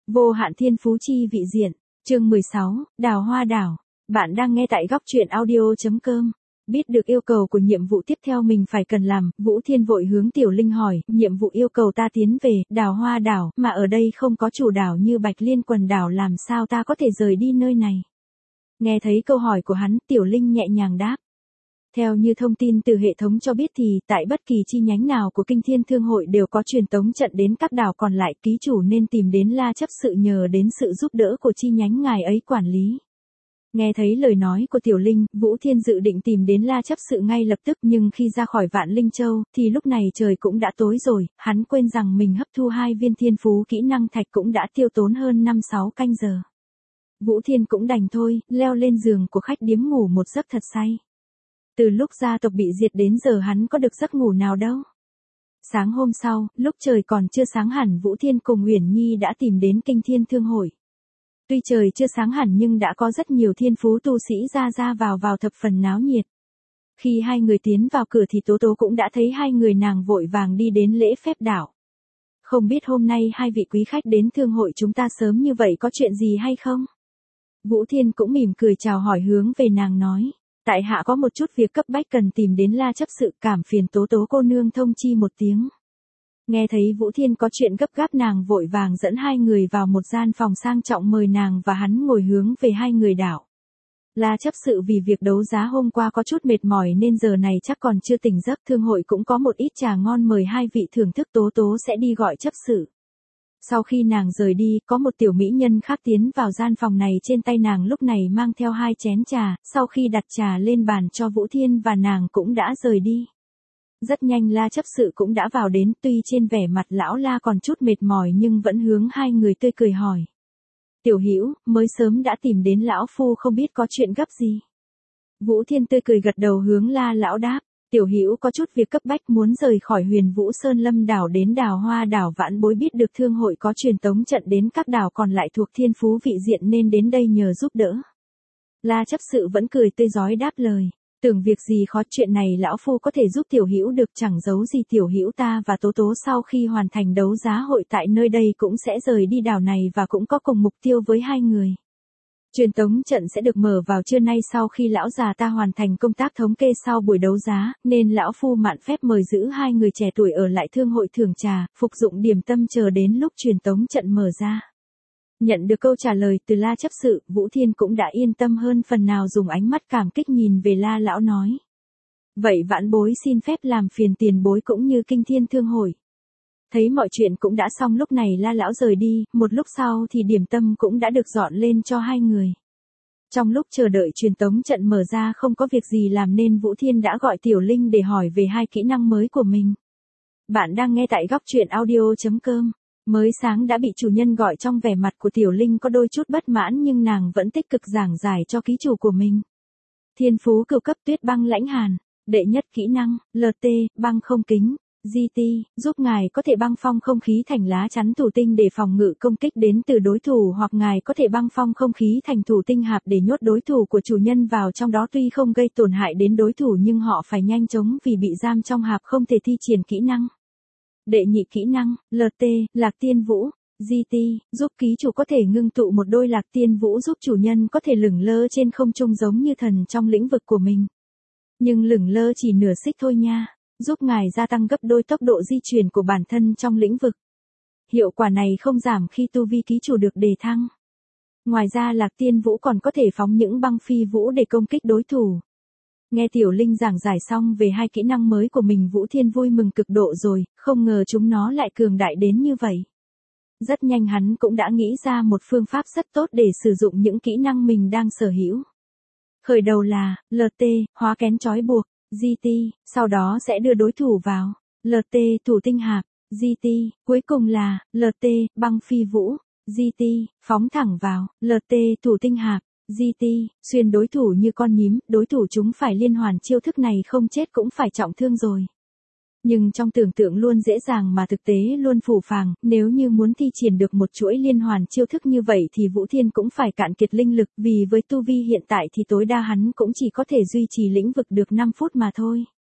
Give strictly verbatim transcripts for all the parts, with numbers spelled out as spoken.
Vô hạn thiên phú chi vị diện, chương mười sáu, Đào Hoa Đảo. Bạn đang nghe tại góc truyện audio.com. Biết được yêu cầu của nhiệm vụ tiếp theo mình phải cần làm, Vũ Thiên vội hướng Tiểu Linh hỏi, nhiệm vụ yêu cầu ta tiến về Đào Hoa Đảo, mà ở đây không có chủ đảo như Bạch Liên quần đảo, làm sao ta có thể rời đi nơi này? Nghe thấy câu hỏi của hắn, Tiểu Linh nhẹ nhàng đáp. Theo như thông tin từ hệ thống cho biết thì, tại bất kỳ chi nhánh nào của Kinh Thiên Thương hội đều có truyền tống trận đến các đảo còn lại, ký chủ nên tìm đến La chấp sự nhờ đến sự giúp đỡ của chi nhánh ngài ấy quản lý. Nghe thấy lời nói của Tiểu Linh, Vũ Thiên dự định tìm đến La chấp sự ngay lập tức, nhưng khi ra khỏi Vạn Linh Châu, thì lúc này trời cũng đã tối rồi, hắn quên rằng mình hấp thu hai viên thiên phú kỹ năng thạch cũng đã tiêu tốn hơn năm sáu canh giờ. Vũ Thiên cũng đành thôi, leo lên giường của khách điếm ngủ một giấc thật say. Từ lúc gia tộc bị diệt đến giờ hắn có được giấc ngủ nào đâu. Sáng hôm sau, lúc trời còn chưa sáng hẳn, Vũ Thiên cùng Uyển Nhi đã tìm đến Kinh Thiên Thương hội. Tuy trời chưa sáng hẳn nhưng đã có rất nhiều thiên phú tu sĩ ra ra vào vào thập phần náo nhiệt. Khi hai người tiến vào cửa thì Tố Tố cũng đã thấy hai người nàng vội vàng đi đến lễ phép đảo. Không biết hôm nay hai vị quý khách đến thương hội chúng ta sớm như vậy có chuyện gì hay không? Vũ Thiên cũng mỉm cười chào hỏi hướng về nàng nói. Tại hạ có một chút việc cấp bách cần tìm đến La chấp sự, cảm phiền Tố Tố cô nương thông chi một tiếng. Nghe thấy Vũ Thiên có chuyện gấp gáp, nàng vội vàng dẫn hai người vào một gian phòng sang trọng, mời nàng và hắn ngồi hướng về hai người đảo. La chấp sự vì việc đấu giá hôm qua có chút mệt mỏi nên giờ này chắc còn chưa tỉnh giấc, thương hội cũng có một ít trà ngon mời hai vị thưởng thức, Tố Tố sẽ đi gọi chấp sự. Sau khi nàng rời đi, có một tiểu mỹ nhân khác tiến vào gian phòng này, trên tay nàng lúc này mang theo hai chén trà, sau khi đặt trà lên bàn cho Vũ Thiên và nàng cũng đã rời đi. Rất nhanh La chấp sự cũng đã vào đến, tuy trên vẻ mặt lão La còn chút mệt mỏi nhưng vẫn hướng hai người tươi cười hỏi. Tiểu Hữu, mới sớm đã tìm đến lão phu, không biết có chuyện gấp gì? Vũ Thiên tươi cười gật đầu hướng La lão đáp. Tiểu Hữu có chút việc cấp bách muốn rời khỏi Huyền Vũ Sơn Lâm đảo đến Đào Hoa đảo. Vãn bối biết được thương hội có truyền tống trận đến các đảo còn lại thuộc thiên phú vị diện nên đến đây nhờ giúp đỡ. La chấp sự vẫn cười tươi rói đáp lời. Tưởng việc gì khó, chuyện này lão phu có thể giúp Tiểu Hữu được, chẳng giấu gì Tiểu Hữu ta và Tố Tố sau khi hoàn thành đấu giá hội tại nơi đây cũng sẽ rời đi đảo này và cũng có cùng mục tiêu với hai người. Truyền tống trận sẽ được mở vào trưa nay sau khi lão già ta hoàn thành công tác thống kê sau buổi đấu giá, nên lão phu mạn phép mời giữ hai người trẻ tuổi ở lại thương hội thưởng trà, phục dụng điểm tâm chờ đến lúc truyền tống trận mở ra. Nhận được câu trả lời từ La chấp sự, Vũ Thiên cũng đã yên tâm hơn phần nào, dùng ánh mắt cảm kích nhìn về La lão nói. Vậy vãn bối xin phép làm phiền tiền bối cũng như Kinh Thiên Thương hội. Thấy mọi chuyện cũng đã xong, lúc này La lão rời đi, một lúc sau thì điểm tâm cũng đã được dọn lên cho hai người. Trong lúc chờ đợi truyền tống trận mở ra không có việc gì làm nên Vũ Thiên đã gọi Tiểu Linh để hỏi về hai kỹ năng mới của mình. Bạn đang nghe tại góc truyện audio.com. Mới sáng đã bị chủ nhân gọi, trong vẻ mặt của Tiểu Linh có đôi chút bất mãn nhưng nàng vẫn tích cực giảng giải cho ký chủ của mình. Thiên phú cửu cấp Tuyết Băng Lãnh Hàn. Đệ nhất kỹ năng, lờ tê, băng không kính. giê tê, giúp ngài có thể băng phong không khí thành lá chắn thủ tinh để phòng ngự công kích đến từ đối thủ, hoặc ngài có thể băng phong không khí thành thủ tinh hạp để nhốt đối thủ của chủ nhân vào trong đó, tuy không gây tổn hại đến đối thủ nhưng họ phải nhanh chóng vì bị giam trong hạp không thể thi triển kỹ năng. Đệ nhị kỹ năng, lờ tê, Lạc Tiên Vũ. giê tê, giúp ký chủ có thể ngưng tụ một đôi Lạc Tiên Vũ giúp chủ nhân có thể lửng lơ trên không trung giống như thần trong lĩnh vực của mình. Nhưng lửng lơ chỉ nửa xích thôi nha. Giúp ngài gia tăng gấp đôi tốc độ di chuyển của bản thân trong lĩnh vực. Hiệu quả này không giảm khi tu vi ký chủ được đề thăng. Ngoài ra Lạc Tiên Vũ còn có thể phóng những băng phi vũ để công kích đối thủ. Nghe Tiểu Linh giảng giải xong về hai kỹ năng mới của mình, Vũ Thiên vui mừng cực độ rồi, không ngờ chúng nó lại cường đại đến như vậy. Rất nhanh hắn cũng đã nghĩ ra một phương pháp rất tốt để sử dụng những kỹ năng mình đang sở hữu. Khởi đầu là, lờ tê, hóa kén trói buộc. giê tê, sau đó sẽ đưa đối thủ vào, lờ tê, thủ tinh hạp, giê tê, cuối cùng là, lờ tê, băng phi vũ, giê tê, phóng thẳng vào, lờ tê, thủ tinh hạp, giê tê, xuyên đối thủ như con nhím, đối thủ chúng phải liên hoàn chiêu thức này không chết cũng phải trọng thương rồi. Nhưng trong tưởng tượng luôn dễ dàng mà thực tế luôn phù phàng, nếu như muốn thi triển được một chuỗi liên hoàn chiêu thức như vậy thì Vũ Thiên cũng phải cạn kiệt linh lực, vì với tu vi hiện tại thì tối đa hắn cũng chỉ có thể duy trì lĩnh vực được năm phút mà thôi.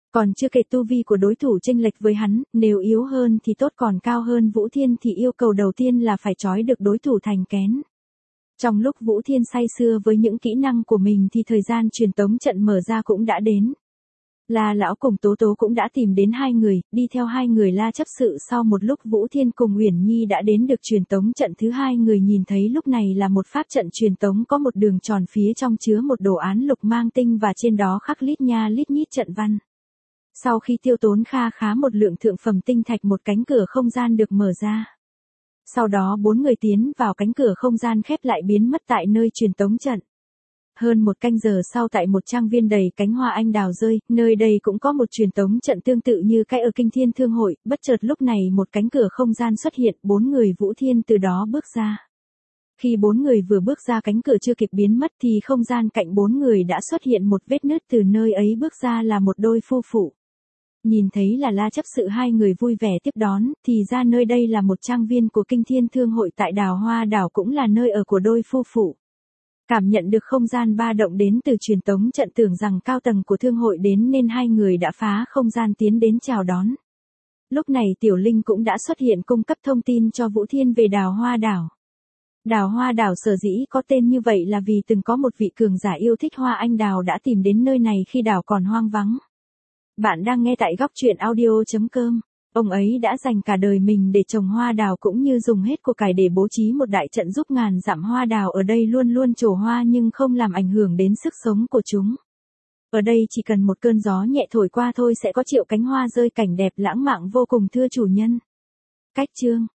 Còn chưa kể tu vi của đối thủ chênh lệch với hắn, nếu yếu hơn thì tốt còn cao hơn Vũ Thiên thì yêu cầu đầu tiên là phải trói được đối thủ thành kén. Trong lúc Vũ Thiên say sưa với những kỹ năng của mình thì thời gian truyền tống trận mở ra cũng đã đến. La lão cùng Tố Tố cũng đã tìm đến hai người, đi theo hai người La chấp sự sau một lúc Vũ Thiên cùng Uyển Nhi đã đến được truyền tống trận thứ hai người nhìn thấy lúc này là một pháp trận truyền tống có một đường tròn phía trong chứa một đồ án lục mang tinh và trên đó khắc lít nha lít nhít trận văn. Sau khi tiêu tốn kha khá một lượng thượng phẩm tinh thạch một cánh cửa không gian được mở ra. Sau đó bốn người tiến vào cánh cửa không gian khép lại biến mất tại nơi truyền tống trận. Hơn một canh giờ sau tại một trang viên đầy cánh hoa anh đào rơi, nơi đây cũng có một truyền tống trận tương tự như cái ở Kinh Thiên Thương Hội, bất chợt lúc này một cánh cửa không gian xuất hiện, bốn người Vũ Thiên từ đó bước ra. Khi bốn người vừa bước ra cánh cửa chưa kịp biến mất thì không gian cạnh bốn người đã xuất hiện một vết nứt từ nơi ấy bước ra là một đôi phu phụ. Nhìn thấy là La chấp sự hai người vui vẻ tiếp đón, thì ra nơi đây là một trang viên của Kinh Thiên Thương Hội tại Đào Hoa Đảo cũng là nơi ở của đôi phu phụ. Cảm nhận được không gian ba động đến từ truyền tống trận tưởng rằng cao tầng của thương hội đến nên hai người đã phá không gian tiến đến chào đón. Lúc này Tiểu Linh cũng đã xuất hiện cung cấp thông tin cho Vũ Thiên về Đào Hoa Đảo. Đào Hoa Đảo sở dĩ có tên như vậy là vì từng có một vị cường giả yêu thích hoa anh đào đã tìm đến nơi này khi đảo còn hoang vắng. Bạn đang nghe tại góc truyện audio chấm com. Ông ấy đã dành cả đời mình để trồng hoa đào cũng như dùng hết của cải để bố trí một đại trận giúp ngàn dặm hoa đào ở đây luôn luôn trổ hoa nhưng không làm ảnh hưởng đến sức sống của chúng. Ở đây chỉ cần một cơn gió nhẹ thổi qua thôi sẽ có triệu cánh hoa rơi cảnh đẹp lãng mạn vô cùng thưa chủ nhân. Cách chương